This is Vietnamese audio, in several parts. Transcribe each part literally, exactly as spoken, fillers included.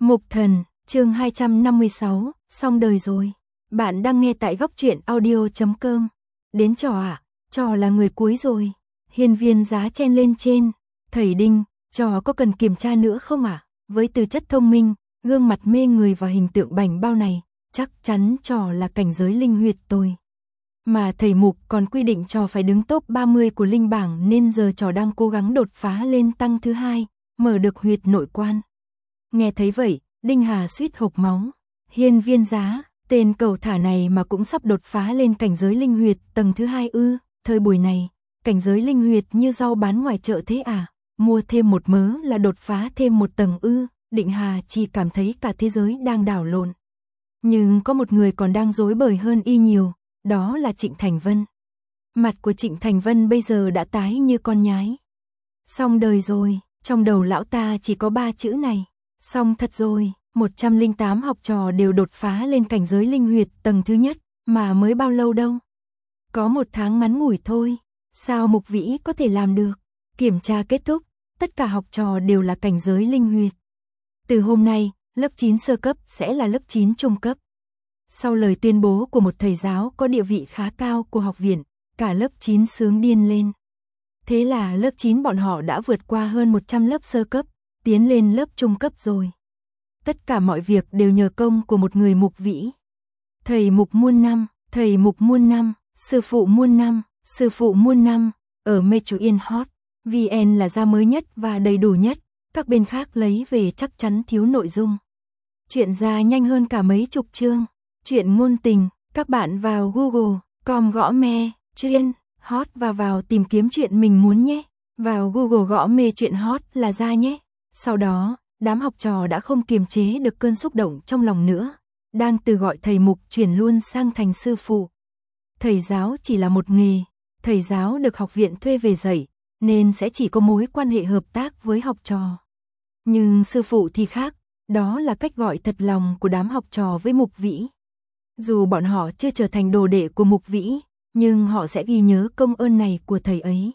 Mục Thần, chương hai trăm năm mươi sáu, xong đời rồi. Bạn đang nghe tại góc truyện audio chấm com. Đến trò à? Trò là người cuối rồi. Hiên Viên Giá chen lên trên. Thầy Đinh, trò có cần kiểm tra nữa không ạ? À? Với tư chất thông minh, gương mặt mê người và hình tượng bảnh bao này, chắc chắn trò là cảnh giới linh huyệt tôi. Mà thầy Mục còn quy định trò phải đứng top ba mươi của linh bảng, nên giờ trò đang cố gắng đột phá lên tăng thứ hai, mở được huyệt nội quan. Nghe thấy vậy, Đinh Hà suýt hộc máu. Hiên Viên Giá, tên cẩu thả này mà cũng sắp đột phá lên cảnh giới linh huyệt tầng thứ hai ư? Thời buổi này, cảnh giới linh huyệt như rau bán ngoài chợ thế à? Mua thêm một mớ là đột phá thêm một tầng ư? Định Hà chỉ cảm thấy cả thế giới đang đảo lộn. Nhưng có một người còn đang rối bời hơn y nhiều, đó là Trịnh Thành Vân. Mặt của Trịnh Thành Vân bây giờ đã tái như con nhái. Xong đời rồi, trong đầu lão ta chỉ có ba chữ này. Xong thật rồi, một trăm lẻ tám học trò đều đột phá lên cảnh giới linh huyệt tầng thứ nhất, mà mới bao lâu đâu. Có một tháng ngắn ngủi thôi, sao Mục Vĩ có thể làm được? Kiểm tra kết thúc, tất cả học trò đều là cảnh giới linh huyệt. Từ hôm nay, lớp chín sơ cấp sẽ là lớp chín trung cấp. Sau lời tuyên bố của một thầy giáo có địa vị khá cao của học viện, cả lớp chín sướng điên lên. Thế là lớp chín bọn họ đã vượt qua hơn một trăm lớp sơ cấp, tiến lên lớp trung cấp rồi. Tất cả mọi việc đều nhờ công của một người Mục Vĩ. Thầy Mục muôn năm, thầy Mục muôn năm, sư phụ muôn năm, sư phụ muôn năm, ở Metro Yên Hot, vê en là ra mới nhất và đầy đủ nhất, các bên khác lấy về chắc chắn thiếu nội dung. Chuyện ra nhanh hơn cả mấy chục chương. Chuyện ngôn tình, các bạn vào Google, com gõ me, chuyện hot và vào tìm kiếm chuyện mình muốn nhé. Vào Google gõ mê chuyện hot là ra nhé. Sau đó, đám học trò đã không kiềm chế được cơn xúc động trong lòng nữa, đang từ gọi thầy Mục chuyển luôn sang thành sư phụ. Thầy giáo chỉ là một nghề, thầy giáo được học viện thuê về dạy, nên sẽ chỉ có mối quan hệ hợp tác với học trò. Nhưng sư phụ thì khác, đó là cách gọi thật lòng của đám học trò với Mục Vĩ. Dù bọn họ chưa trở thành đồ đệ của Mục Vĩ, nhưng họ sẽ ghi nhớ công ơn này của thầy ấy.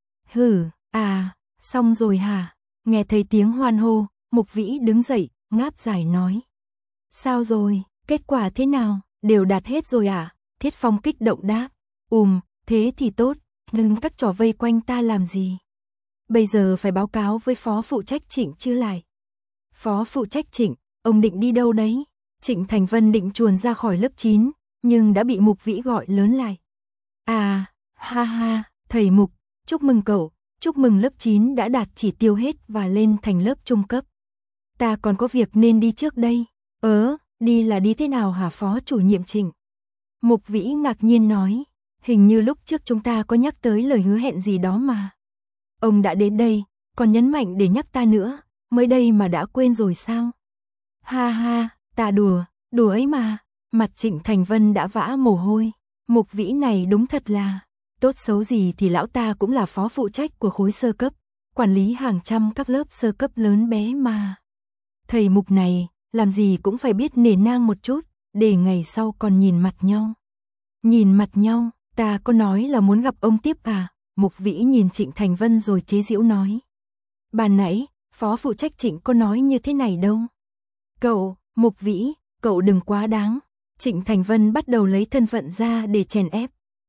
Hừ, à, xong rồi hả? Nghe thấy tiếng hoan hô, Mục Vĩ đứng dậy, ngáp dài nói. Sao rồi, kết quả thế nào, đều đạt hết rồi à? Thiết Phong kích động đáp. Ùm, thế thì tốt, nhưng các trò vây quanh ta làm gì? Bây giờ phải báo cáo với phó phụ trách Trịnh chứ lại. Phó phụ trách Trịnh, ông định đi đâu đấy? Trịnh Thành Vân định chuồn ra khỏi lớp chín, nhưng đã bị Mục Vĩ gọi lớn lại. À, ha ha, thầy Mục, chúc mừng cậu, chúc mừng lớp chín đã đạt chỉ tiêu hết và lên thành lớp trung cấp. Ta còn có việc nên đi trước đây. Ớ, đi là đi thế nào hả phó chủ nhiệm Trịnh? Mục Vĩ ngạc nhiên nói, hình như lúc trước chúng ta có nhắc tới lời hứa hẹn gì đó mà. Ông đã đến đây, còn nhấn mạnh để nhắc ta nữa, mới đây mà đã quên rồi sao? Ha ha, ta đùa, đùa ấy mà. Mặt Trịnh Thành Vân đã vã mồ hôi. Mục Vĩ này đúng thật là, tốt xấu gì thì lão ta cũng là phó phụ trách của khối sơ cấp, quản lý hàng trăm các lớp sơ cấp lớn bé mà. Thầy Mục này, làm gì cũng phải biết nể nang một chút, để ngày sau còn nhìn mặt nhau. Nhìn mặt nhau, ta có nói là muốn gặp ông tiếp à? Mục Vĩ nhìn Trịnh Thành Vân rồi chế giễu nói. Ban nãy, phó phụ trách Trịnh có nói như thế này đâu. Cậu, Mục Vĩ, cậu đừng quá đáng. Trịnh Thành Vân bắt đầu lấy thân phận ra để chèn ép.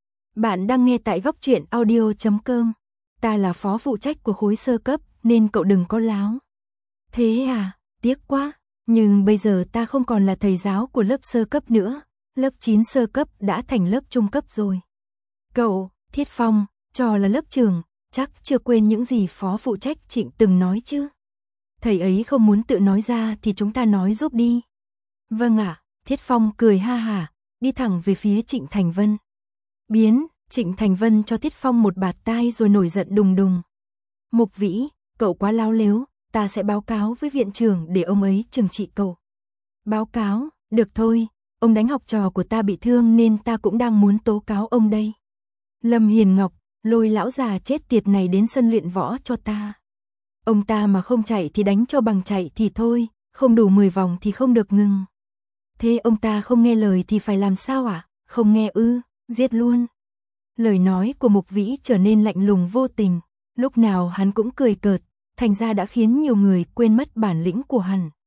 Bạn đang nghe tại góc truyện audio chấm com. Ta là phó phụ trách của khối sơ cấp, nên cậu đừng có láo. Thế à, tiếc quá. Nhưng bây giờ ta không còn là thầy giáo của lớp sơ cấp nữa. Lớp chín sơ cấp đã thành lớp trung cấp rồi. Cậu, Thiết Phong, trò là lớp trưởng, chắc chưa quên những gì phó phụ trách Trịnh từng nói chứ. Thầy ấy không muốn tự nói ra thì chúng ta nói giúp đi. Vâng ạ. Thiết Phong cười ha hả, đi thẳng về phía Trịnh Thành Vân. Biến, Trịnh Thành Vân cho Thiết Phong một bạt tai rồi nổi giận đùng đùng. Mục Vĩ, cậu quá láo lếu, ta sẽ báo cáo với viện trưởng để ông ấy trừng trị cậu. Báo cáo, được thôi, ông đánh học trò của ta bị thương nên ta cũng đang muốn tố cáo ông đây. Lâm Hiền Ngọc, lôi lão già chết tiệt này đến sân luyện võ cho ta. Ông ta mà không chạy thì đánh cho bằng chạy thì thôi, không đủ mười vòng thì không được ngừng. Thế ông ta không nghe lời thì phải làm sao ạ? À? Không nghe ư, giết luôn. Lời nói của Mục Vĩ trở nên lạnh lùng vô tình, lúc nào hắn cũng cười cợt, thành ra đã khiến nhiều người quên mất bản lĩnh của hắn.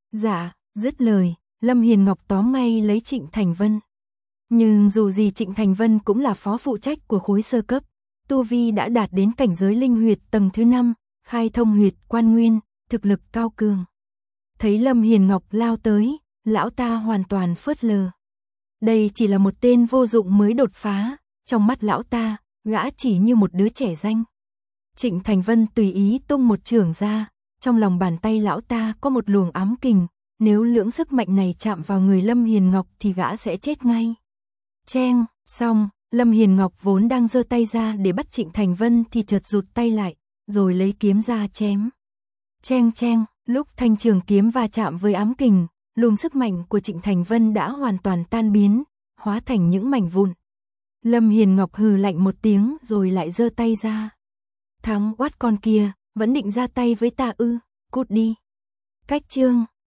Dạ, dứt lời, Lâm Hiền Ngọc tóm ngay lấy Trịnh Thành Vân. Nhưng dù gì Trịnh Thành Vân cũng là phó phụ trách của khối sơ cấp, tu vi đã đạt đến cảnh giới linh huyệt tầng thứ năm, khai thông huyệt quan nguyên, thực lực cao cường. Thấy Lâm Hiền Ngọc lao tới, lão ta hoàn toàn phớt lờ. Đây chỉ là một tên vô dụng mới đột phá, trong mắt lão ta, gã chỉ như một đứa trẻ danh. Trịnh Thành Vân tùy ý tung một chưởng ra, trong lòng bàn tay lão ta có một luồng ám kình, nếu lưỡng sức mạnh này chạm vào người Lâm Hiền Ngọc thì gã sẽ chết ngay. Cheng, xong, Lâm Hiền Ngọc vốn đang giơ tay ra để bắt Trịnh Thành Vân thì chợt rụt tay lại, rồi lấy kiếm ra chém. Cheng cheng, lúc thanh trường kiếm va chạm với ám kình, luồng sức mạnh của Trịnh Thành Vân đã hoàn toàn tan biến, hóa thành những mảnh vụn. Lâm Hiền Ngọc hừ lạnh một tiếng rồi lại giơ tay ra. Thằng oát con kia, vẫn định ra tay với ta ư, cút đi. Cách chương